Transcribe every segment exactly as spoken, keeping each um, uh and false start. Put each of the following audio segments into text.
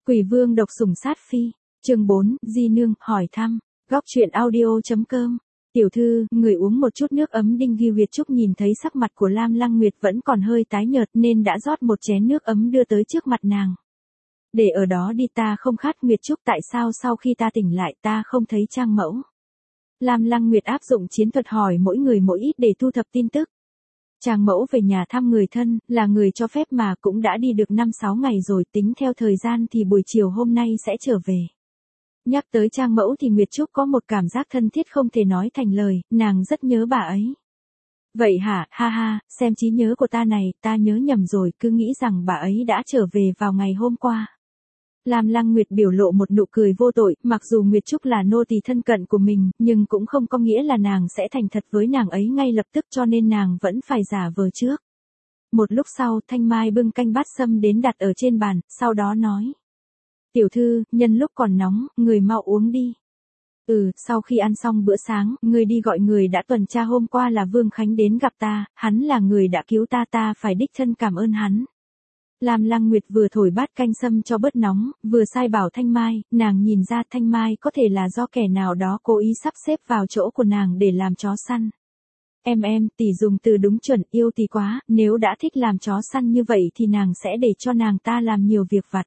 Quỷ vương độc sủng sát phi, chương bốn, Di Nương, hỏi thăm, góc truyện audio.com. Tiểu thư, người uống một chút nước ấm. Đinh Ghi Việt Trúc nhìn thấy sắc mặt của Lam Lăng Nguyệt vẫn còn hơi tái nhợt nên đã rót một chén nước ấm đưa tới trước mặt nàng. Để ở đó đi, ta không khát. Nguyệt Trúc, tại sao sau khi ta tỉnh lại ta không thấy Trang mẫu? Lam Lăng Nguyệt áp dụng chiến thuật hỏi mỗi người mỗi ít để thu thập tin tức. Trang mẫu về nhà thăm người thân, là người cho phép mà cũng đã đi được năm sáu ngày rồi, tính theo thời gian thì buổi chiều hôm nay sẽ trở về. Nhắc tới Trang mẫu thì Nguyệt Trúc có một cảm giác thân thiết không thể nói thành lời, nàng rất nhớ bà ấy. Vậy hả, ha ha, xem trí nhớ của ta này, ta nhớ nhầm rồi, cứ nghĩ rằng bà ấy đã trở về vào ngày hôm qua. Lam Lăng Nguyệt biểu lộ một nụ cười vô tội, mặc dù Nguyệt Trúc là nô tỳ thân cận của mình, nhưng cũng không có nghĩa là nàng sẽ thành thật với nàng ấy ngay lập tức, cho nên nàng vẫn phải giả vờ trước. Một lúc sau, Thanh Mai bưng canh bát sâm đến đặt ở trên bàn, sau đó nói. Tiểu thư, nhân lúc còn nóng, người mau uống đi. Ừ, sau khi ăn xong bữa sáng, người đi gọi người đã tuần tra hôm qua là Vương Khánh đến gặp ta, hắn là người đã cứu ta, ta phải đích thân cảm ơn hắn. Lam Lăng Nguyệt vừa thổi bát canh sâm cho bớt nóng, vừa sai bảo Thanh Mai, nàng nhìn ra Thanh Mai có thể là do kẻ nào đó cố ý sắp xếp vào chỗ của nàng để làm chó săn. Em em, tỷ dùng từ đúng chuẩn, yêu tỷ quá, nếu đã thích làm chó săn như vậy thì nàng sẽ để cho nàng ta làm nhiều việc vặt.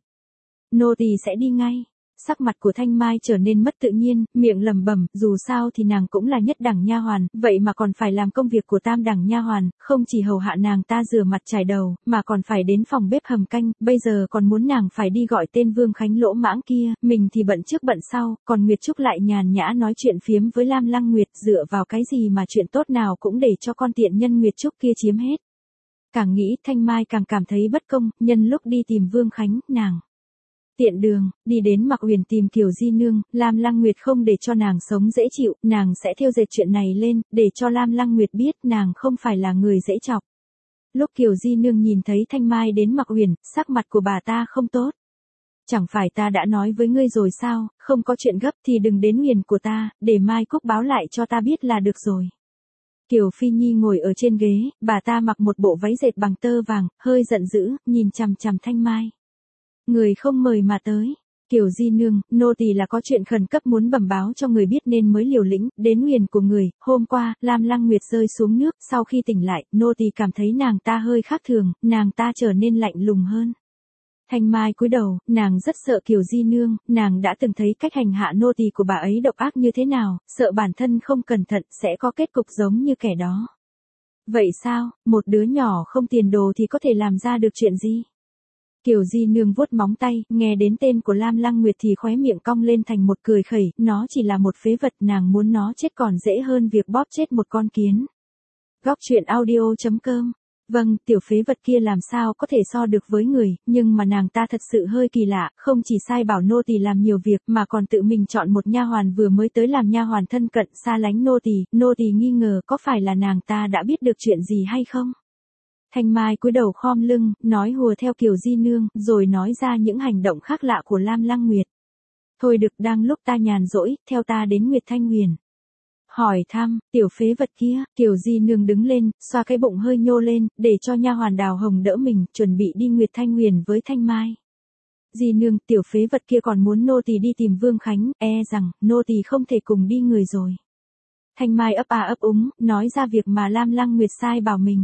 Nô tỳ sẽ đi ngay. Sắc mặt của Thanh Mai trở nên mất tự nhiên, miệng lẩm bẩm, dù sao thì nàng cũng là nhất đẳng nha hoàn, vậy mà còn phải làm công việc của tam đẳng nha hoàn, không chỉ hầu hạ nàng ta rửa mặt chải đầu, mà còn phải đến phòng bếp hầm canh, bây giờ còn muốn nàng phải đi gọi tên Vương Khánh lỗ mãng kia, mình thì bận trước bận sau, còn Nguyệt Trúc lại nhàn nhã nói chuyện phiếm với Lam Lăng Nguyệt, dựa vào cái gì mà chuyện tốt nào cũng để cho con tiện nhân Nguyệt Trúc kia chiếm hết. Càng nghĩ Thanh Mai càng cảm thấy bất công, nhân lúc đi tìm Vương Khánh, nàng tiện đường, đi đến Mạc Uyển tìm Kiều Di Nương, Lam Lăng Nguyệt không để cho nàng sống dễ chịu, nàng sẽ thêu dệt chuyện này lên, để cho Lam Lăng Nguyệt biết nàng không phải là người dễ chọc. Lúc Kiều Di Nương nhìn thấy Thanh Mai đến Mạc Uyển, sắc mặt của bà ta không tốt. Chẳng phải ta đã nói với ngươi rồi sao, không có chuyện gấp thì đừng đến Uyển của ta, để Mai Cúc báo lại cho ta biết là được rồi. Kiều Phi Nhi ngồi ở trên ghế, bà ta mặc một bộ váy dệt bằng tơ vàng, hơi giận dữ, nhìn chằm chằm Thanh Mai. Người không mời mà tới. Kiều Di Nương, nô tỳ là có chuyện khẩn cấp muốn bẩm báo cho người biết nên mới liều lĩnh, đến Uyển của người. Hôm qua, Lam Lăng Nguyệt rơi xuống nước, sau khi tỉnh lại, nô tỳ cảm thấy nàng ta hơi khác thường, nàng ta trở nên lạnh lùng hơn. Thanh Mai cúi đầu, nàng rất sợ Kiều Di Nương, nàng đã từng thấy cách hành hạ nô tỳ của bà ấy độc ác như thế nào, sợ bản thân không cẩn thận sẽ có kết cục giống như kẻ đó. Vậy sao, một đứa nhỏ không tiền đồ thì có thể làm ra được chuyện gì? Kiều Di Nương vuốt móng tay, nghe đến tên của Lam Lăng Nguyệt thì khóe miệng cong lên thành một cười khẩy, nó chỉ là một phế vật, nàng muốn nó chết còn dễ hơn việc bóp chết một con kiến. Góc truyện audio.com. Vâng, tiểu phế vật kia làm sao có thể so được với người, nhưng mà nàng ta thật sự hơi kỳ lạ, không chỉ sai bảo nô tỳ làm nhiều việc mà còn tự mình chọn một nha hoàn vừa mới tới làm nha hoàn thân cận xa lánh nô tỳ, nô tỳ nghi ngờ có phải là nàng ta đã biết được chuyện gì hay không? Thanh Mai cúi đầu khom lưng, nói hùa theo Kiều Di Nương, rồi nói ra những hành động khác lạ của Lam Lăng Nguyệt. Thôi được, đang lúc ta nhàn rỗi, theo ta đến Nguyệt Thanh Huyền. Hỏi thăm, tiểu phế vật kia, Kiều Di Nương đứng lên, xoa cái bụng hơi nhô lên, để cho nha hoàn Đào Hồng đỡ mình, chuẩn bị đi Nguyệt Thanh Huyền với Thanh Mai. Di Nương, tiểu phế vật kia còn muốn nô tỳ đi tìm Vương Khánh, e rằng, nô tỳ không thể cùng đi người rồi. Thanh Mai ấp à ấp úng, nói ra việc mà Lam Lăng Nguyệt sai bảo mình.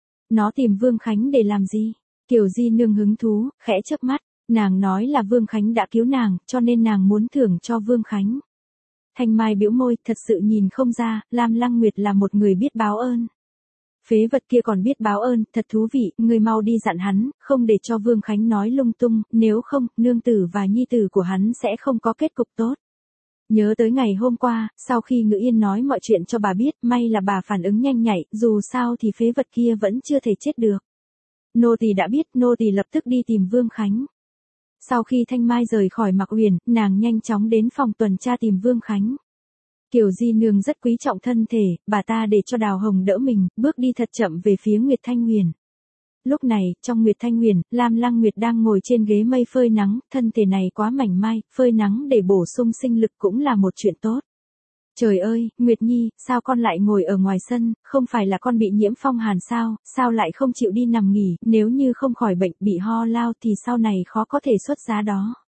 Nó tìm Vương Khánh để làm gì? Kiều Di Nương hứng thú, khẽ chớp mắt, nàng nói là Vương Khánh đã cứu nàng, cho nên nàng muốn thưởng cho Vương Khánh. Thanh Mai bĩu môi, thật sự nhìn không ra, Lam Lăng Nguyệt là một người biết báo ơn. Phế vật kia còn biết báo ơn, thật thú vị, người mau đi dặn hắn, không để cho Vương Khánh nói lung tung, nếu không, nương tử và nhi tử của hắn sẽ không có kết cục tốt. Nhớ tới ngày hôm qua, sau khi Ngữ Yên nói mọi chuyện cho bà biết, may là bà phản ứng nhanh nhạy, dù sao thì phế vật kia vẫn chưa thể chết được. Nô tỳ đã biết, nô tỳ lập tức đi tìm Vương Khánh. Sau khi Thanh Mai rời khỏi Mạc Uyển, nàng nhanh chóng đến phòng tuần tra tìm Vương Khánh. Kiều Di Nương rất quý trọng thân thể, bà ta để cho Đào Hồng đỡ mình, bước đi thật chậm về phía Nguyệt Thanh Huyền. Lúc này, trong Nguyệt Thanh Huyền, Lam Lăng Nguyệt đang ngồi trên ghế mây phơi nắng, thân thể này quá mảnh mai, phơi nắng để bổ sung sinh lực cũng là một chuyện tốt. Trời ơi, Nguyệt Nhi, sao con lại ngồi ở ngoài sân, không phải là con bị nhiễm phong hàn sao, sao lại không chịu đi nằm nghỉ, nếu như không khỏi bệnh bị ho lao thì sau này khó có thể xuất giá đó.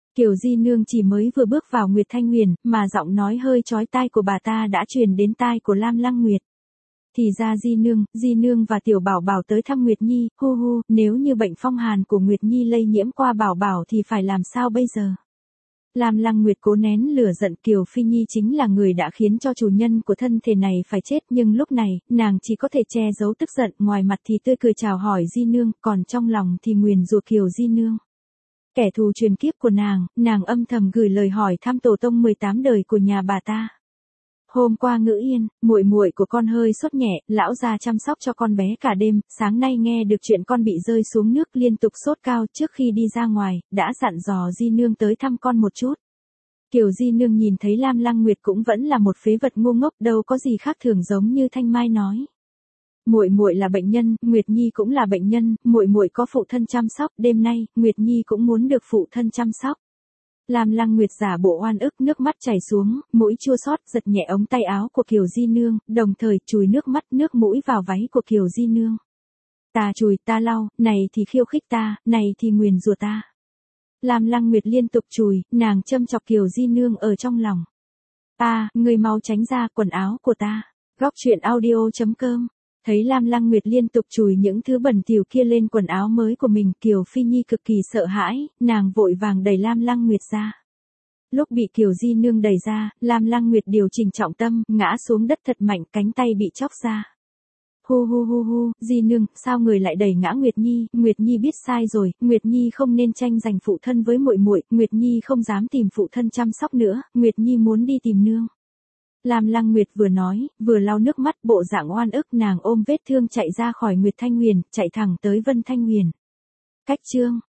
Kiều Di Nương chỉ mới vừa bước vào Nguyệt Thanh Huyền, mà giọng nói hơi chói tai của bà ta đã truyền đến tai của Lam Lăng Nguyệt. Thì ra Di Nương, Di Nương và Tiểu Bảo Bảo tới thăm Nguyệt Nhi, hu hu, nếu như bệnh phong hàn của Nguyệt Nhi lây nhiễm qua Bảo Bảo thì phải làm sao bây giờ? Lam Lăng Nguyệt cố nén lửa giận, Kiều Phi Nhi chính là người đã khiến cho chủ nhân của thân thể này phải chết, nhưng lúc này, nàng chỉ có thể che giấu tức giận, ngoài mặt thì tươi cười chào hỏi Di Nương, còn trong lòng thì nguyền rủa Kiều Di Nương. Kẻ thù truyền kiếp của nàng, nàng âm thầm gửi lời hỏi thăm tổ tông mười tám đời của nhà bà ta. Hôm qua Ngữ Yên, muội muội của con hơi sốt nhẹ, lão già chăm sóc cho con bé cả đêm, sáng nay nghe được chuyện con bị rơi xuống nước liên tục sốt cao, trước khi đi ra ngoài, đã dặn dò Di Nương tới thăm con một chút. Kiều Di Nương nhìn thấy Lam Lăng Nguyệt cũng vẫn là một phế vật ngu ngốc, đâu có gì khác thường, giống như Thanh Mai nói. Muội muội là bệnh nhân, Nguyệt Nhi cũng là bệnh nhân, muội muội có phụ thân chăm sóc, đêm nay, Nguyệt Nhi cũng muốn được phụ thân chăm sóc. Lam Lăng Nguyệt giả bộ oan ức, nước mắt chảy xuống, mũi chua xót, giật nhẹ ống tay áo của Kiều Di Nương, đồng thời chùi nước mắt nước mũi vào váy của Kiều Di Nương. Ta chùi, ta lau, này thì khiêu khích ta, này thì nguyền rủa ta. Lam Lăng Nguyệt liên tục chùi, nàng châm chọc Kiều Di Nương ở trong lòng. Ta, người mau tránh ra quần áo của ta. Góc truyện audio chấm com. Thấy Lam Lăng Nguyệt liên tục chùi những thứ bẩn thỉu kia lên quần áo mới của mình, Kiều Phi Nhi cực kỳ sợ hãi, nàng vội vàng đẩy Lam Lăng Nguyệt ra. Lúc bị Kiều Di Nương đẩy ra, Lam Lăng Nguyệt điều chỉnh trọng tâm, ngã xuống đất thật mạnh, cánh tay bị chóc ra. Hu hu hu hu, Di Nương, sao người lại đẩy ngã Nguyệt Nhi? Nguyệt Nhi biết sai rồi, Nguyệt Nhi không nên tranh giành phụ thân với muội muội, Nguyệt Nhi không dám tìm phụ thân chăm sóc nữa, Nguyệt Nhi muốn đi tìm nương. Lam Lăng Nguyệt vừa nói, vừa lau nước mắt, bộ dạng oan ức, nàng ôm vết thương chạy ra khỏi Nguyệt Thanh Huyền, chạy thẳng tới Vân Thanh Huyền. Cách chương